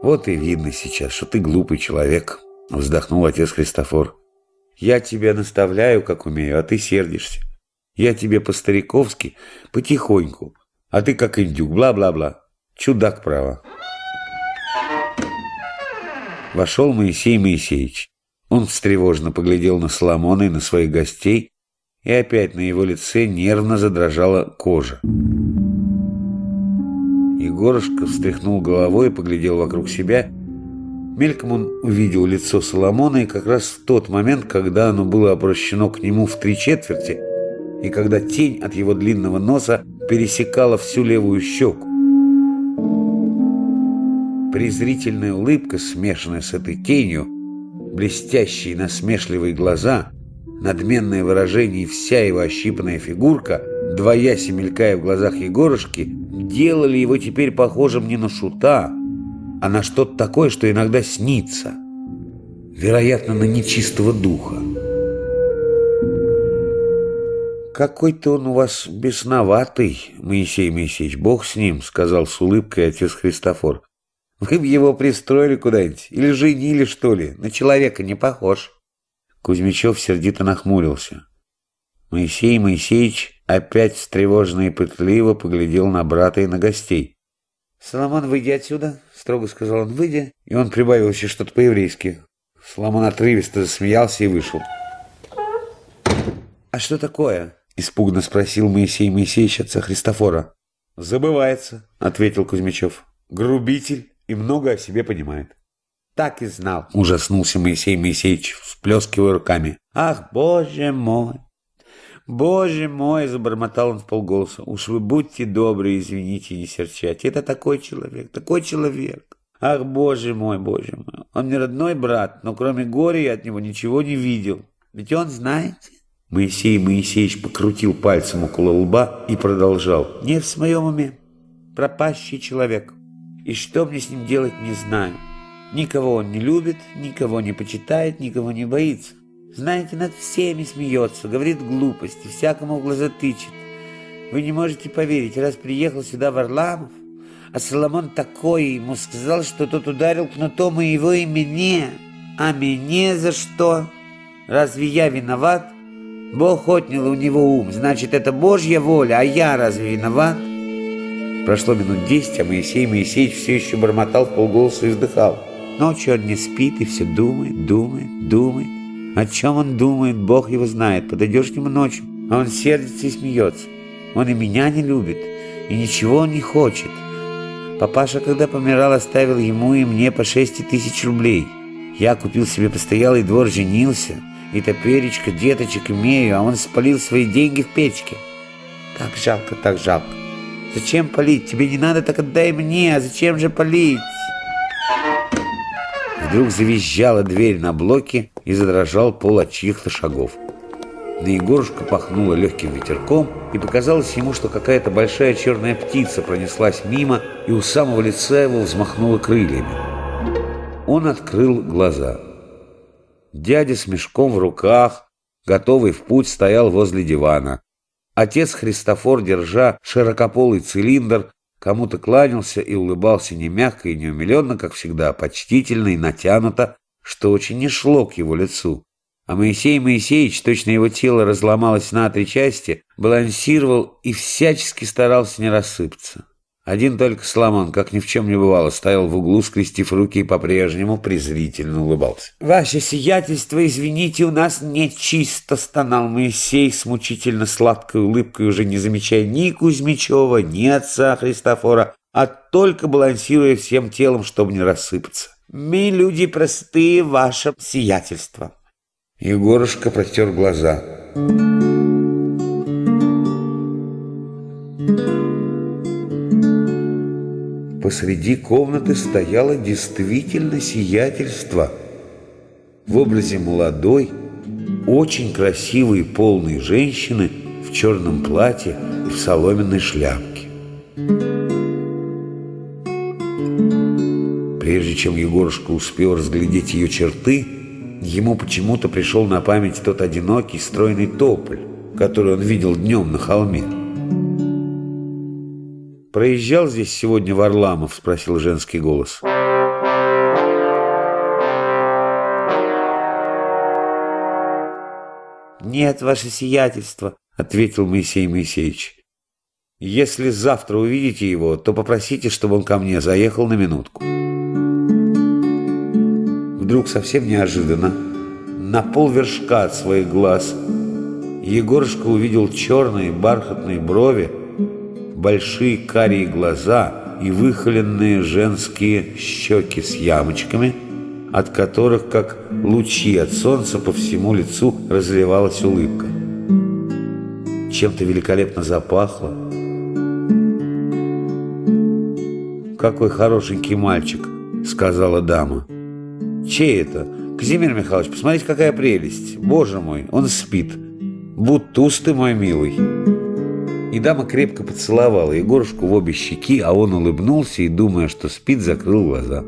Вот и видно сейчас, что ты глупый человек, вздохнул отец Христофор. Я тебя наставляю, как умею, а ты сердишься. Я тебе по-стариковски, потихоньку, а ты как индюк, бла-бла-бла. Чудак, право. Вошел Моисей Моисеевич. Он встревоженно поглядел на Соломона и на своих гостей, и опять на его лице нервно задрожала кожа. Егорушка встряхнул головой и поглядел вокруг себя. Мельком он увидел лицо Соломона, и как раз в тот момент, когда оно было обращено к нему в 3/4, и когда тень от его длинного носа пересекала всю левую щеку. Презрительная улыбка, смешанная с этой тенью, блестящие насмешливые глаза, надменное выражение и вся его ощипанная фигурка, двоясь и мелькая в глазах Егорушки, делали его теперь похожим не на шута, а на что-то такое, что иногда снится, вероятно, на нечистого духа. «Какой-то он у вас бесноватый, Моисей Моисеевич, бог с ним», — сказал с улыбкой отец Христофор. «Вы бы его пристроили куда-нибудь или женили, что ли? На человека не похож». Кузьмичев сердито нахмурился. Моисей Моисеевич опять встревоженно и пытливо поглядел на брата и на гостей. «Соломон, выйди отсюда», — строго сказал он, — «выйди». И он прибавил еще что-то по-еврейски. Соломон отрывисто засмеялся и вышел. «А что такое?» — испуганно спросил Моисей Моисеевич отца Христофора. «Забывается», — ответил Кузьмичев. «Грубитель и много о себе понимает». «Так и знал», — ужаснулся Моисей Моисеевич, всплескивая руками. «Ах, боже мой! Боже мой!» — забормотал он вполголоса. «Уж вы будьте добры, извините, не серчайте. Это такой человек, такой человек. Ах, боже мой, боже мой! Он мне родной брат, но кроме горя я от него ничего не видел. Ведь он, знаете...» Моисей Моисеевич покрутил пальцем около лба и продолжал. «Не в своем уме. Пропащий человек. И что мне с ним делать, не знаю. Никого он не любит, никого не почитает, никого не боится. Знаете, над всеми смеется, говорит глупости, всякому в глаза тычет. Вы не можете поверить, раз приехал сюда Варламов, а Соломон такой ему сказал, что тот ударил кнутом и его, и мне. А мне за что? Разве я виноват? Бог отнял у него ум, значит, это Божья воля, а я разве виноват?» Прошло минут 10, а Моисей Моисеевич все еще бормотал вполголоса и вздыхал. Ночью он не спит и все думает, думает, думает. О чем он думает, Бог его знает. Подойдешь к нему ночью, а он сердится и смеется. Он и меня не любит, и ничего он не хочет. Папаша, когда помирал, оставил ему и мне по 6000 рублей. Я купил себе постоялый двор, женился, и топеречка, деточек имею, а он спалил свои деньги в печке. Так жалко, так жалко. Зачем палить? Тебе не надо, так отдай мне, а зачем же палить? Вдруг завизжала дверь на блоке и задрожал пол от чьих-то шагов. На Егорушку пахнуло легким ветерком, и показалось ему, что какая-то большая черная птица пронеслась мимо и у самого лица его взмахнула крыльями. Он открыл глаза. Дядя с мешком в руках, готовый в путь, стоял возле дивана. Отец Христофор, держа широкополый цилиндр, кому-то кланялся и улыбался не мягко и не умиленно, как всегда, а почтительно и натянуто, что очень не шло к его лицу. А Моисей Моисеевич, точно его тело разломалось на 3 части, балансировал и всячески старался не рассыпаться. Один только Соломон, как ни в чем не бывало, стоял в углу, скрестив руки и по-прежнему презрительно улыбался. «Ваше сиятельство, извините, у нас нечисто», — стонал Моисей с мучительно сладкой улыбкой, уже не замечая ни Кузьмичева, ни отца Христофора, а только балансируя всем телом, чтобы не рассыпаться. «Мы люди простые, ваше сиятельство». Егорушка протер глаза. Посреди комнаты стояло действительно сиятельство в образе молодой, очень красивой и полной женщины в черном платье и в соломенной шляпке. Прежде чем Егорушка успел разглядеть ее черты, ему почему-то пришел на память тот одинокий стройный тополь, который он видел днем на холме. «Проезжал здесь сегодня Варламов?» — спросил женский голос. «Нет, ваше сиятельство», — ответил Моисей Моисеевич. «Если завтра увидите его, то попросите, чтобы он ко мне заехал на минутку». Вдруг совсем неожиданно, на полвершка от своих глаз, Егорушка увидел черные бархатные брови, большие карие глаза и выхоленные женские щеки с ямочками, от которых, как лучи от солнца, по всему лицу разливалась улыбка. Чем-то великолепно запахло. «Какой хорошенький мальчик», — сказала дама. «Чей это? Казимир Михайлович, посмотрите, какая прелесть! Боже мой, он спит! Бутуз ты, мой милый!» И дама крепко поцеловала Егорушку в обе щеки, а он улыбнулся и, думая, что спит, закрыл глаза.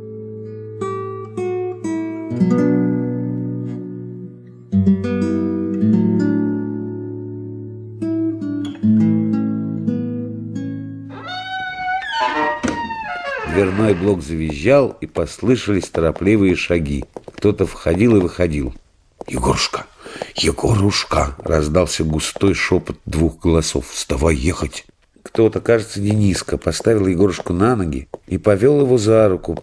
Дверной блок завизжал, и послышались торопливые шаги. Кто-то входил и выходил. «Егорушка! Егорушка!» — раздался густой шепот двух голосов. «Вставай ехать!» Кто-то, кажется, Дениска, поставил Егорушку на ноги и повел его за руку.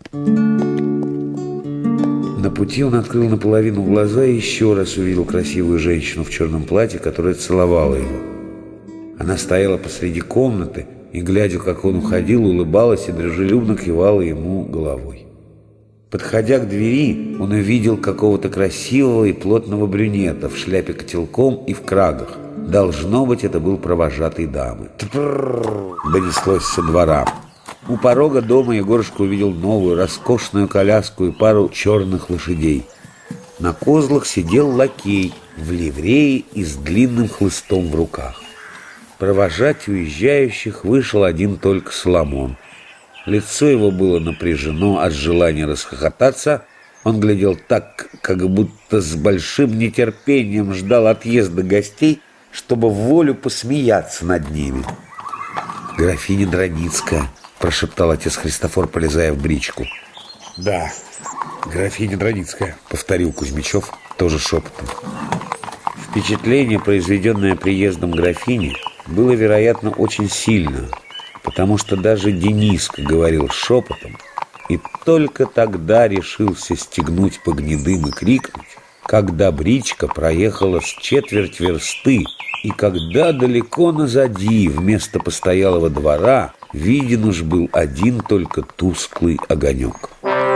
На пути он открыл наполовину глаза и еще раз увидел красивую женщину в черном платье, которая целовала его. Она стояла посреди комнаты и, глядя, как он уходил, улыбалась и дружелюбно кивала ему головой. Подходя к двери, он увидел какого-то красивого и плотного брюнета в шляпе котелком и в крагах. Должно быть, это был провожатый дамы. «Тпрррр!» — донеслось со двора. У порога дома Егорушка увидел новую роскошную коляску и пару черных лошадей. На козлах сидел лакей в ливрее и с длинным хлыстом в руках. Провожать уезжающих вышел один только Соломон. Лицо его было напряжено от желания расхохотаться. Он глядел так, как будто с большим нетерпением ждал отъезда гостей, чтобы в волю посмеяться над ними. «Графиня Драницкая», — прошептал отец Христофор, полезая в бричку. «Да, графиня Драницкая», — повторил Кузьмичев тоже шепотом. Впечатление, произведенное приездом графини, было, вероятно, очень сильно, потому что даже Дениска говорил шепотом и только тогда решился стегнуть по гнедым и крикнуть, когда бричка проехала с четверть версты и когда далеко назади вместо постоялого двора виден уж был один только тусклый огонек.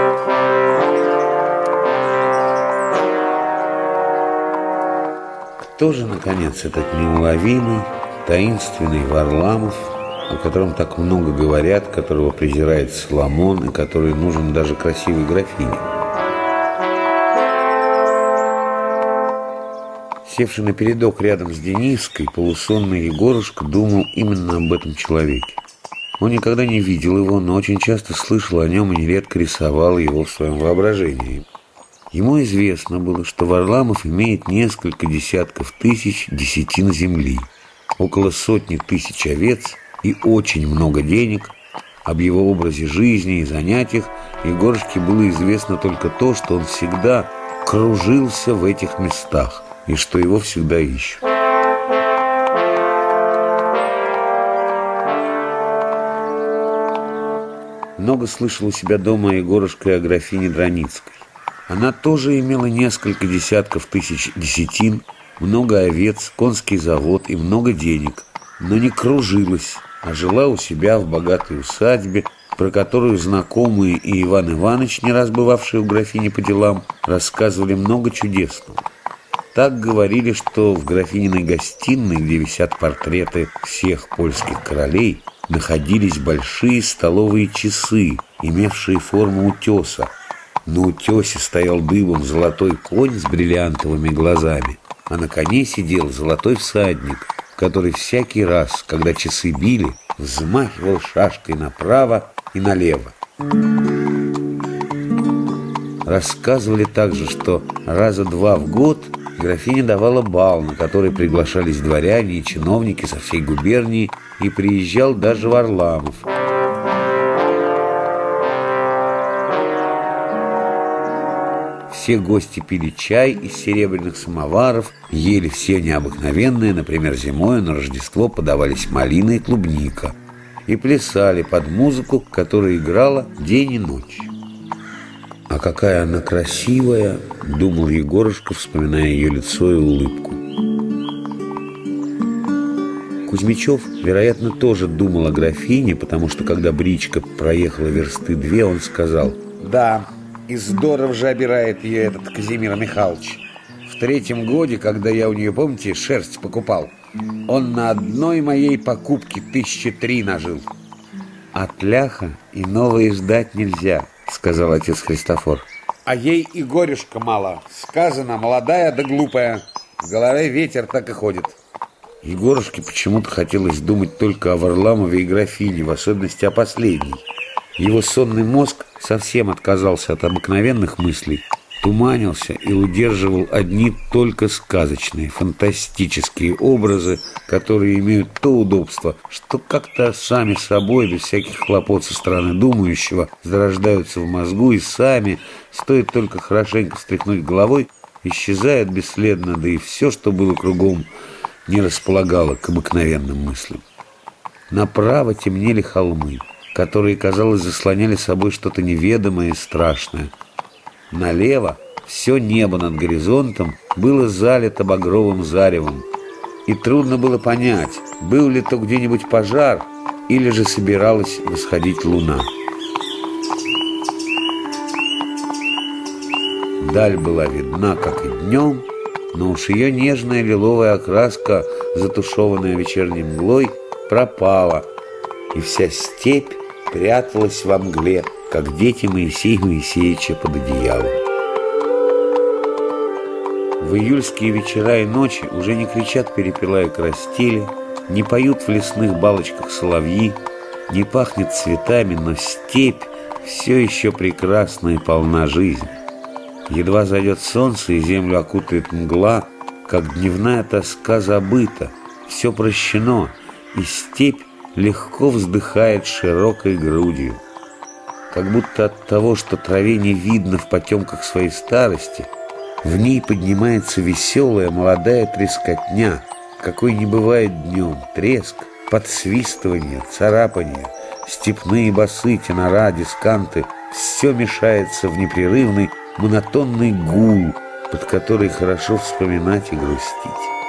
Кто же, наконец, этот неуловимый, таинственный Варламов, о котором так много говорят, которого презирает Соломон и который нужен даже красивой графине? Севший на передок рядом с Дениской, полусонный Егорушка думал именно об этом человеке. Он никогда не видел его, но очень часто слышал о нем и нередко рисовал его в своем воображении. Ему известно было, что Варламов имеет несколько десятков тысяч десятин земли, около сотни тысяч овец и очень много денег. Об его образе жизни и занятиях Егорушке было известно только то, что он всегда кружился в этих местах и что его всегда ищут. Много слышал у себя дома Егорушка и о графине Драницкой. Она тоже имела несколько десятков тысяч десятин, много овец, конский завод и много денег, но не кружилась, а жила у себя в богатой усадьбе, про которую знакомые и Иван Иванович, не раз бывавшие у графини по делам, рассказывали много чудесного. Так говорили, что в графининой гостиной, где висят портреты всех польских королей, находились большие столовые часы, имевшие форму утеса. На утесе стоял дыбом золотой конь с бриллиантовыми глазами, а на коне сидел золотой всадник, который всякий раз, когда часы били, взмахивал шашкой направо и налево. Рассказывали также, что раза два в год графиня давала бал, на который приглашались дворяне и чиновники со всей губернии, и приезжал даже Варламов. Все гости пили чай из серебряных самоваров, ели все необыкновенные, например, зимой на Рождество подавались малина и клубника, и плясали под музыку, которая играла день и ночь. «А какая она красивая!» — думал Егорушка, вспоминая ее лицо и улыбку. Кузьмичев, вероятно, тоже думал о графине, потому что, когда бричка проехала версты 2, он сказал: «Да, и здорово же обирает ее этот Казимир Михайлович. В 3-м годе, когда я у нее, помните, шерсть покупал, он на одной моей покупке 1003 нажил». «От ляха иного и ждать нельзя», — сказал отец Христофор. «А ей и горюшка мало. Сказано, молодая да глупая. В голове ветер так и ходит». Егорушке почему-то хотелось думать только о Варламове и графине, в особенности о последней. Его сонный мозг совсем отказался от обыкновенных мыслей, туманился и удерживал одни только сказочные, фантастические образы, которые имеют то удобство, что как-то сами собой, без всяких хлопот со стороны думающего, зарождаются в мозгу и сами, стоит только хорошенько встряхнуть головой, исчезают бесследно, да и все, что было кругом, не располагало к обыкновенным мыслям. Направо темнели холмы, которые, казалось, заслоняли собой что-то неведомое и страшное. Налево все небо над горизонтом было залито багровым заревом, и трудно было понять, был ли то где-нибудь пожар или же собиралась восходить луна. Даль была видна, как и днем, но уж ее нежная лиловая окраска, затушеванная вечерней мглой, пропала, и вся степь пряталась во мгле, как дети Моисея Моисеевича под одеялом. В июльские вечера и ночи уже не кричат перепела и карастели, не поют в лесных балочках соловьи, не пахнет цветами, но степь все еще прекрасна и полна жизни. Едва зайдет солнце и землю окутает мгла, как дневная тоска забыта, все прощено, и степь легко вздыхает широкой грудью. Как будто от того, что траве не видно в потемках своей старости, в ней поднимается веселая молодая трескотня, какой не бывает днем: треск, подсвистывание, царапание, степные басы, тенора, дисканты — все мешается в непрерывный монотонный гул, под который хорошо вспоминать и грустить.